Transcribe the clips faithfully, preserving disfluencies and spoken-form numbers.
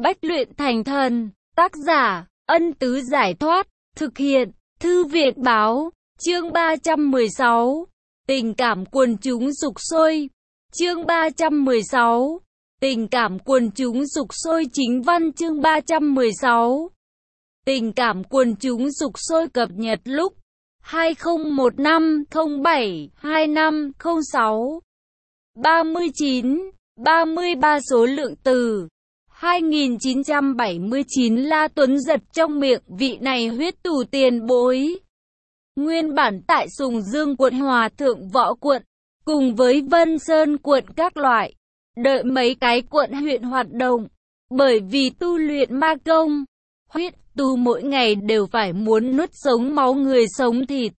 Bách luyện thành thần. Tác giả, Ân Tứ Giải Thoát. Thực hiện, Thư Viện Báo. Chương ba trăm mười sáu. Tình cảm quần chúng sục sôi. Chương ba trăm mười sáu. Tình cảm quần chúng sục sôi. Chính văn chương ba trăm mười sáu. Tình cảm quần chúng sục sôi cập nhật lúc hai không một năm không bảy hai năm không sáu. ba mươi chín, ba mươi ba số lượng từ hai nghìn chín trăm bảy mươi chín. La Tuấn giật trong miệng vị này huyết tù tiền bối. Nguyên bản tại Sùng Dương quận, Hòa Thượng Võ quận, cùng với Vân Sơn quận các loại, đợi mấy cái quận huyện hoạt động. Bởi vì tu luyện ma công, huyết tù mỗi ngày đều phải muốn nuốt sống máu người sống thịt.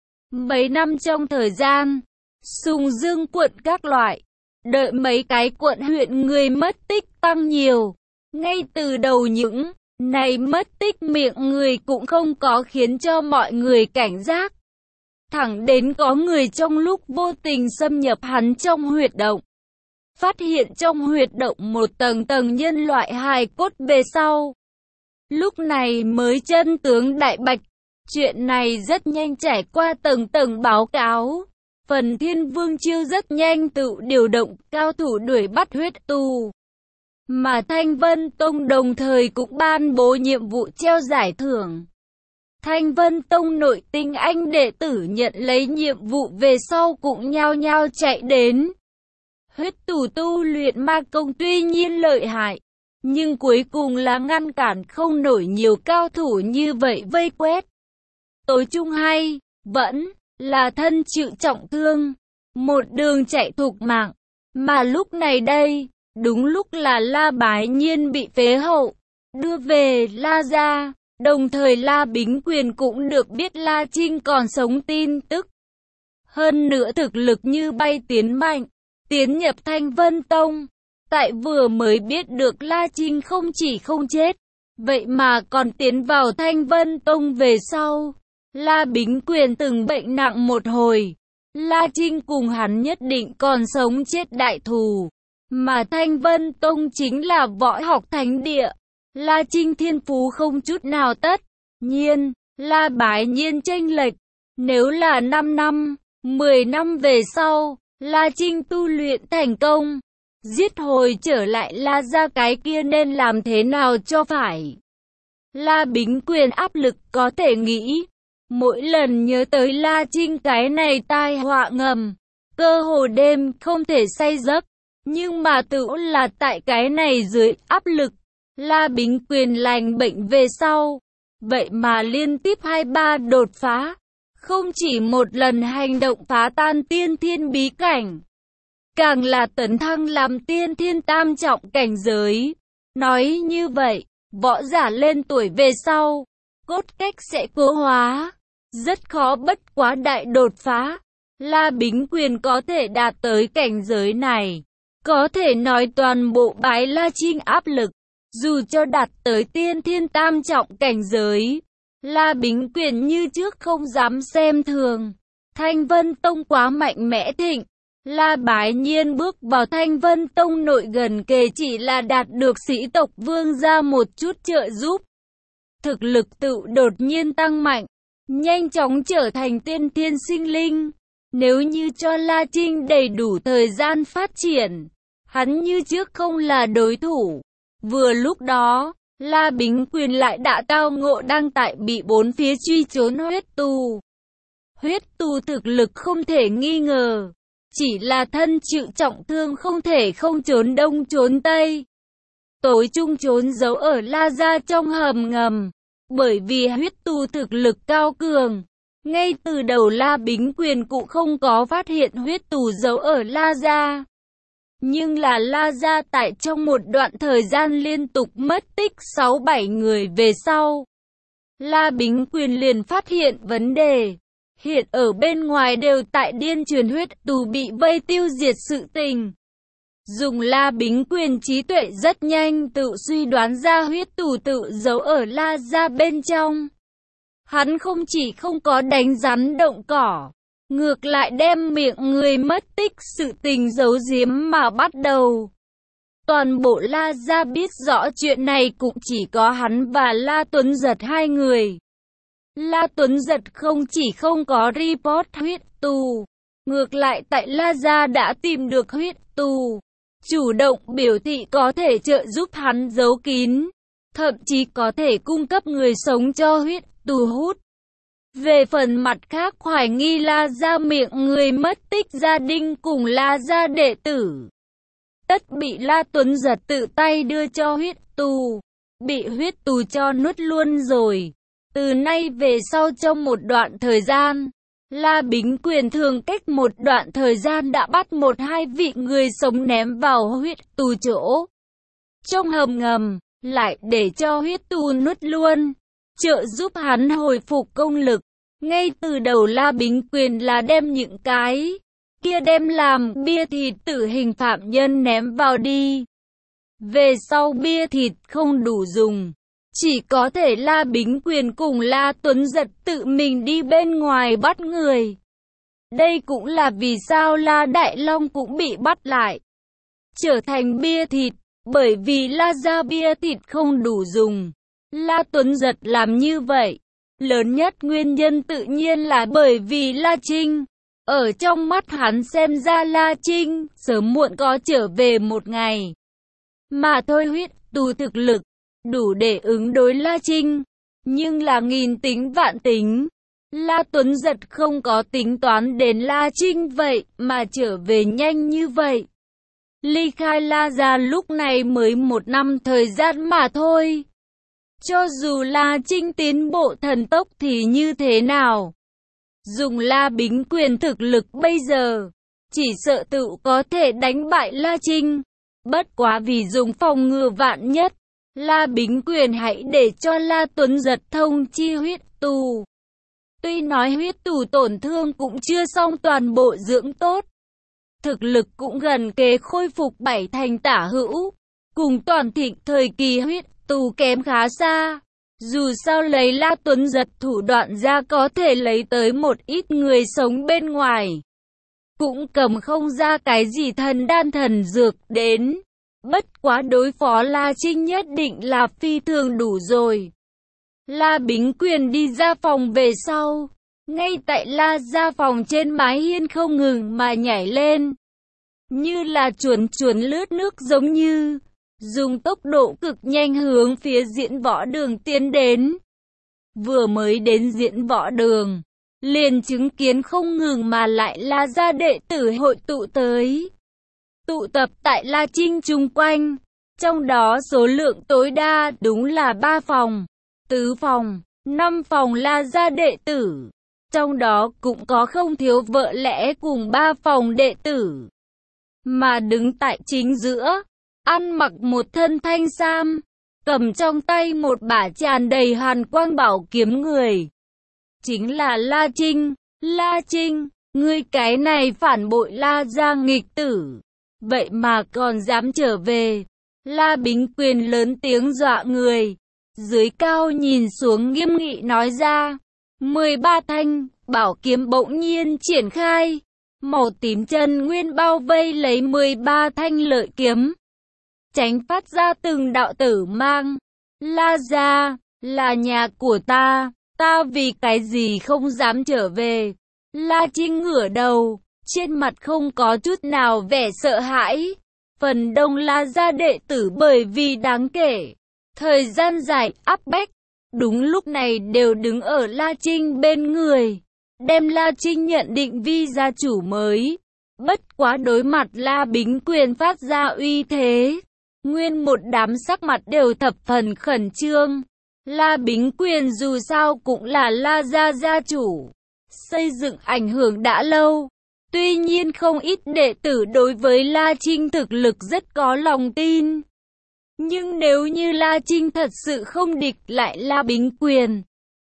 Mấy năm trong thời gian, Sùng Dương quận các loại, đợi mấy cái quận huyện người mất tích tăng nhiều. Ngay từ đầu những này mất tích miệng người cũng không có khiến cho mọi người cảnh giác. Thẳng đến có người trong lúc vô tình xâm nhập hắn trong huyệt động, phát hiện trong huyệt động một tầng tầng nhân loại hài cốt về sau. Lúc này mới chân tướng đại bạch. Chuyện này rất nhanh trải qua tầng tầng báo cáo. Phần Thiên Vương Chiêu rất nhanh tự điều động cao thủ đuổi bắt huyết tù. Mà Thanh Vân Tông đồng thời cũng ban bố nhiệm vụ treo giải thưởng. Thanh Vân Tông nội tinh anh đệ tử nhận lấy nhiệm vụ về sau cũng nhao nhao chạy đến. Huyết tù tu luyện ma công tuy nhiên lợi hại, nhưng cuối cùng là ngăn cản không nổi nhiều cao thủ như vậy vây quét. Tối chung hay, vẫn là thân chịu trọng thương, một đường chạy thục mạng. Mà lúc này đây, đúng lúc là La Bái Nhiên bị phế hậu, đưa về La gia, đồng thời La Bính Quyền cũng được biết La Trinh còn sống tin tức. Hơn nữa thực lực như bay tiến mạnh, tiến nhập Thanh Vân Tông. Tại vừa mới biết được La Trinh không chỉ không chết, vậy mà còn tiến vào Thanh Vân Tông về sau, La Bính Quyền từng bệnh nặng một hồi. La Trinh cùng hắn nhất định còn sống chết đại thù. Mà Thanh Vân Tông chính là võ học thánh địa. La Trinh thiên phú không chút nào tất nhiên, La Bái Nhiên chênh lệch. Nếu là năm năm, mười năm về sau, La Trinh tu luyện thành công, giết hồi trở lại La gia, cái kia nên làm thế nào cho phải. La Bính Quyền áp lực có thể nghĩ. Mỗi lần nhớ tới La Trinh cái này tai họa ngầm, cơ hồ đêm không thể say giấc. Nhưng mà tự là tại cái này dưới áp lực, La Bính Quyền lành bệnh về sau, vậy mà liên tiếp hai ba đột phá. Không chỉ một lần hành động phá tan tiên thiên bí cảnh, càng là tấn thăng làm tiên thiên tam trọng cảnh giới. Nói như vậy, võ giả lên tuổi về sau, cốt cách sẽ cố hóa, rất khó bất quá đại đột phá. La Bính Quyền có thể đạt tới cảnh giới này, có thể nói toàn bộ bái La Trinh áp lực. Dù cho đạt tới tiên thiên tam trọng cảnh giới, La Bính Quyền như trước không dám xem thường. Thanh Vân Tông quá mạnh mẽ thịnh. La Bái Nhiên bước vào Thanh Vân Tông nội gần kề chỉ là đạt được sĩ tộc vương gia một chút trợ giúp. Thực lực tự đột nhiên tăng mạnh, nhanh chóng trở thành tiên thiên sinh linh. Nếu như cho La Trinh đầy đủ thời gian phát triển, hắn như trước không là đối thủ. Vừa lúc đó, La Bính Quyền lại đã tao ngộ đang tại bị bốn phía truy trốn huyết tù. Huyết tù thực lực không thể nghi ngờ, chỉ là thân chịu trọng thương không thể không trốn đông trốn tây. Tối chung trốn giấu ở La gia trong hầm ngầm, bởi vì huyết tù thực lực cao cường. Ngay từ đầu La Bính Quyền cũng không có phát hiện huyết tù giấu ở La gia. Nhưng là La gia tại trong một đoạn thời gian liên tục mất tích sáu bảy người về sau, La Bính Quyền liền phát hiện vấn đề. Hiện ở bên ngoài đều tại điên truyền huyết tù bị vây tiêu diệt sự tình. Dùng La Bính Quyền trí tuệ rất nhanh tự suy đoán ra huyết tù tự giấu ở La gia bên trong. Hắn không chỉ không có đánh rắn động cỏ, ngược lại đem miệng người mất tích sự tình giấu giếm mà bắt đầu. Toàn bộ La Gia biết rõ chuyện này cũng chỉ có hắn và La Tuấn Giật hai người. La Tuấn Giật không chỉ không có report huyết tù, ngược lại tại La Gia đã tìm được huyết tù, chủ động biểu thị có thể trợ giúp hắn giấu kín, thậm chí có thể cung cấp người sống cho huyết tù hút. Về phần mặt khác hoài nghi La Gia miệng người mất tích gia đình cùng La Gia đệ tử, tất bị La Tuấn Giật tự tay đưa cho huyết tù, bị huyết tù cho nuốt luôn rồi. Từ nay về sau trong một đoạn thời gian, La Bính Quyền thường cách một đoạn thời gian đã bắt một hai vị người sống ném vào huyết tù chỗ trong hầm ngầm, lại để cho huyết tù nuốt luôn, trợ giúp hắn hồi phục công lực. Ngay từ đầu La Bính Quyền là đem những cái kia đem làm bia thịt tử hình phạm nhân ném vào đi. Về sau bia thịt không đủ dùng, chỉ có thể La Bính Quyền cùng La Tuấn Giật tự mình đi bên ngoài bắt người. Đây cũng là vì sao La Đại Long cũng bị bắt lại, trở thành bia thịt, bởi vì La Gia bia thịt không đủ dùng. La Tuấn Giật làm như vậy, lớn nhất nguyên nhân tự nhiên là bởi vì La Trinh. Ở trong mắt hắn xem ra La Trinh sớm muộn có trở về một ngày. Mà thôi huyết tù thực lực đủ để ứng đối La Trinh, nhưng là nghìn tính vạn tính, La Tuấn Giật không có tính toán đến La Trinh vậy mà trở về nhanh như vậy. Ly khai La Gia lúc này mới một năm thời gian mà thôi. Cho dù La Trinh tiến bộ thần tốc thì như thế nào? Dùng La Bính Quyền thực lực bây giờ, chỉ sợ tự có thể đánh bại La Trinh. Bất quá vì dùng phòng ngừa vạn nhất, La Bính Quyền hãy để cho La Tuấn Giật thông chi huyết tù. Tuy nói huyết tù tổn thương cũng chưa xong toàn bộ dưỡng tốt, thực lực cũng gần kề khôi phục bảy thành tả hữu, cùng toàn thịnh thời kỳ huyết tù kém khá xa. Dù sao lấy La Tuấn Giật thủ đoạn ra có thể lấy tới một ít người sống bên ngoài, cũng cầm không ra cái gì thần đan thần dược đến. Bất quá đối phó La Trinh nhất định là phi thường đủ rồi. La Bính Quyền đi ra phòng về sau, ngay tại La Gia phòng trên mái hiên không ngừng mà nhảy lên, như là chuồn chuồn lướt nước giống như, dùng tốc độ cực nhanh hướng phía diễn võ đường tiến đến. Vừa mới đến diễn võ đường, liền chứng kiến không ngừng mà lại La Gia đệ tử hội tụ tới, tụ tập tại La Trinh chung quanh. Trong đó số lượng tối đa đúng là ba phòng, tứ phòng, năm phòng La Gia đệ tử. Trong đó cũng có không thiếu vợ lẽ cùng ba phòng đệ tử. Mà đứng tại chính giữa, ăn mặc một thân thanh sam, cầm trong tay một bả tràn đầy hàn quang bảo kiếm người, chính là La Trinh. La Trinh, ngươi cái này phản bội La Gia nghịch tử, vậy mà còn dám trở về. La Bính Quyền lớn tiếng dọa người, dưới cao nhìn xuống nghiêm nghị nói ra. mười ba thanh bảo kiếm bỗng nhiên triển khai, màu tím chân nguyên bao vây lấy mười ba thanh lợi kiếm, tránh phát ra từng đạo tử mang. La Gia là nhà của ta, ta vì cái gì không dám trở về? La Trinh ngửa đầu, trên mặt không có chút nào vẻ sợ hãi. Phần đông La Gia đệ tử bởi vì đáng kể thời gian dài áp bách, đúng lúc này đều đứng ở La Trinh bên người, đem La Trinh nhận định vi gia chủ mới. Bất quá đối mặt La Bính Quyền phát ra uy thế, nguyên một đám sắc mặt đều thập phần khẩn trương. La Bính Quyền dù sao cũng là La Gia gia chủ, xây dựng ảnh hưởng đã lâu. Tuy nhiên không ít đệ tử đối với La Trinh thực lực rất có lòng tin. Nhưng nếu như La Trinh thật sự không địch lại La Bính Quyền,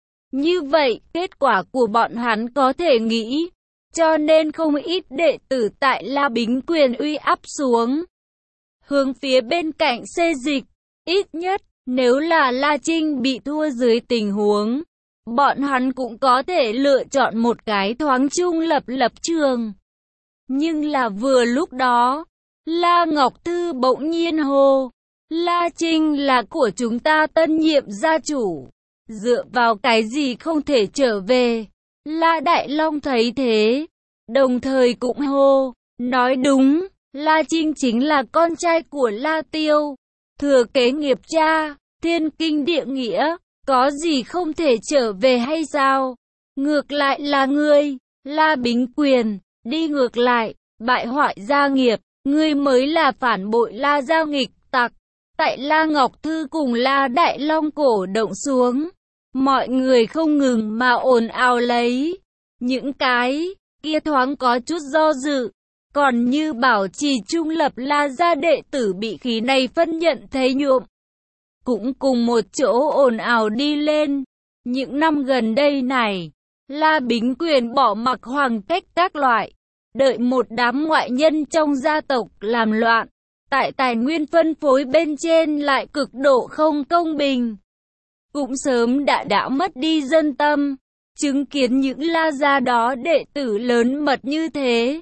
như vậy kết quả của bọn hắn có thể nghĩ. Cho nên không ít đệ tử tại La Bính Quyền uy áp xuống, hướng phía bên cạnh xê dịch. Ít nhất, nếu là La Trinh bị thua dưới tình huống, bọn hắn cũng có thể lựa chọn một cái thoáng trung lập lập trường. Nhưng là vừa lúc đó, La Ngọc Thư bỗng nhiên hô. La Trinh là của chúng ta tân nhiệm gia chủ. Dựa vào cái gì không thể trở về? La Đại Long thấy thế, đồng thời cũng hô. Nói đúng, La Trinh chính là con trai của La Tiêu, thừa kế nghiệp cha, thiên kinh địa nghĩa, có gì không thể trở về hay sao? Ngược lại là ngươi, La Bính Quyền, đi ngược lại, bại hoại gia nghiệp, ngươi mới là phản bội La gia nghịch tặc. Tại La Ngọc Thư cùng La Đại Long cổ động xuống, mọi người không ngừng mà ồn ào lấy. Những cái kia thoáng có chút do dự, còn như bảo trì trung lập La gia đệ tử bị khí này phân nhận thấy nhuộm, cũng cùng một chỗ ồn ào đi lên. Những năm gần đây này, La Bính Quyền bỏ mặc hoàng cách các loại, đợi một đám ngoại nhân trong gia tộc làm loạn. Tại tài nguyên phân phối bên trên lại cực độ không công bình, cũng sớm đã đã mất đi dân tâm. Chứng kiến những La gia đó đệ tử lớn mật như thế,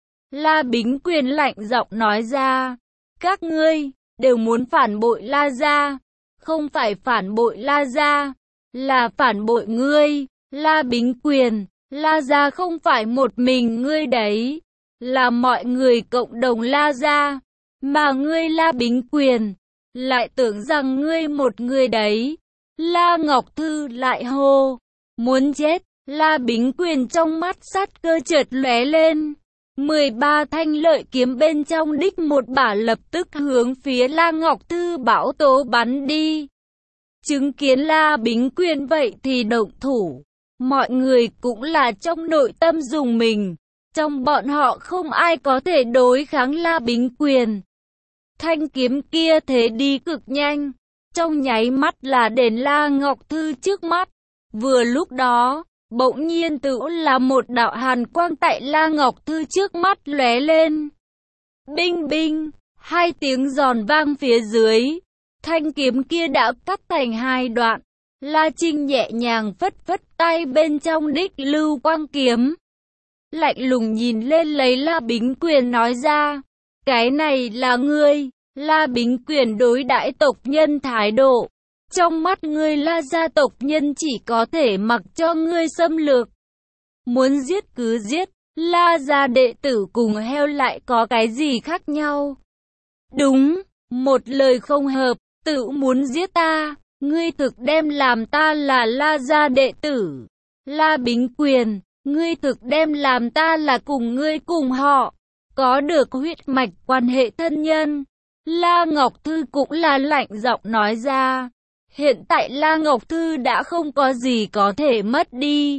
La Bính Quyền lạnh giọng nói ra, các ngươi đều muốn phản bội La gia, không phải phản bội La gia, là phản bội ngươi, La Bính Quyền. La gia không phải một mình ngươi đấy, là mọi người cộng đồng La gia, mà ngươi La Bính Quyền lại tưởng rằng ngươi một người đấy. La Ngọc Thư lại hô, muốn chết. La Bính Quyền trong mắt sát cơ chợt lóe lên, mười ba thanh lợi kiếm bên trong đích một bả lập tức hướng phía La Ngọc Thư bão tố bắn đi. Chứng kiến La Bính Quyền vậy thì động thủ, mọi người cũng là trong nội tâm dùng mình, trong bọn họ không ai có thể đối kháng La Bính Quyền. Thanh kiếm kia thế đi cực nhanh, trong nháy mắt là đến La Ngọc Thư trước mắt. Vừa lúc đó, bỗng nhiên tự là một đạo hàn quang tại La Ngọc Thư trước mắt lóe lên. Binh binh, hai tiếng giòn vang phía dưới, thanh kiếm kia đã cắt thành hai đoạn. La Trinh nhẹ nhàng phất phất tay bên trong đích lưu quang kiếm, lạnh lùng nhìn lên lấy La Bính Quyền nói ra, cái này là ngươi. La Bính Quyền đối đãi tộc nhân thái độ, trong mắt ngươi La gia tộc nhân chỉ có thể mặc cho ngươi xâm lược, muốn giết cứ giết. La gia đệ tử cùng heo lại có cái gì khác nhau? Đúng, một lời không hợp, tự muốn giết ta, ngươi thực đem làm ta là La gia đệ tử. La Bính Quyền, ngươi thực đem làm ta là cùng ngươi cùng họ, có được huyết mạch quan hệ thân nhân. La Ngọc Thư cũng là lạnh giọng nói ra. Hiện tại La Ngọc Thư đã không có gì có thể mất đi.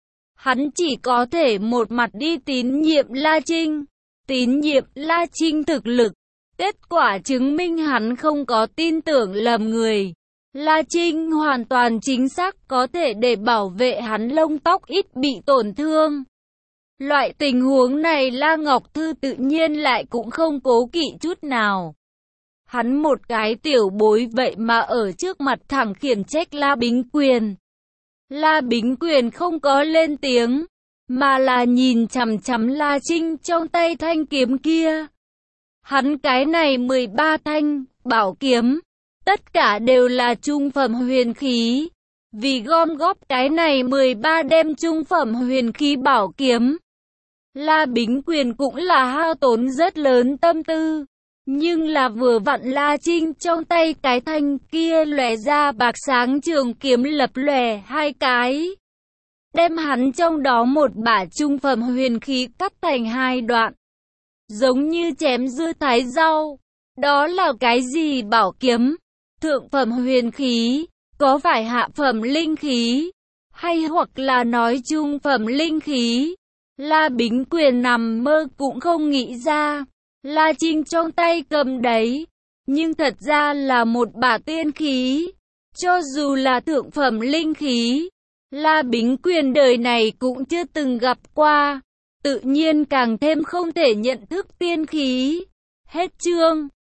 Hắn chỉ có thể một mặt đi tín nhiệm La Trinh, tín nhiệm La Trinh thực lực. Kết quả chứng minh hắn không có tin tưởng lầm người. La Trinh hoàn toàn chính xác có thể để bảo vệ hắn lông tóc ít bị tổn thương. Loại tình huống này La Ngọc Thư tự nhiên lại cũng không cố kỵ chút nào. Hắn một cái tiểu bối vậy mà ở trước mặt thẳng khiển trách La Bính Quyền. La Bính Quyền không có lên tiếng, mà là nhìn chằm chằm La Trinh trong tay thanh kiếm kia. Hắn cái này mười ba thanh bảo kiếm, tất cả đều là trung phẩm huyền khí. Vì gom góp cái này mười ba đem trung phẩm huyền khí bảo kiếm, La Bính Quyền cũng là hao tốn rất lớn tâm tư. Nhưng là vừa vặn La Trinh trong tay cái thanh kia lóe ra bạc sáng trường kiếm lập lòe hai cái, đem hắn trong đó một bả trung phẩm huyền khí cắt thành hai đoạn, giống như chém dưa thái rau. Đó là cái gì bảo kiếm? Thượng phẩm huyền khí? Có phải hạ phẩm linh khí? Hay hoặc là nói trung phẩm linh khí? La Bính Quyền nằm mơ cũng không nghĩ ra. La Trinh trong tay cầm đấy, nhưng thật ra là một bả tiên khí. Cho dù là thượng phẩm linh khí, La Bính Quyền đời này cũng chưa từng gặp qua, tự nhiên càng thêm không thể nhận thức tiên khí. Hết chương.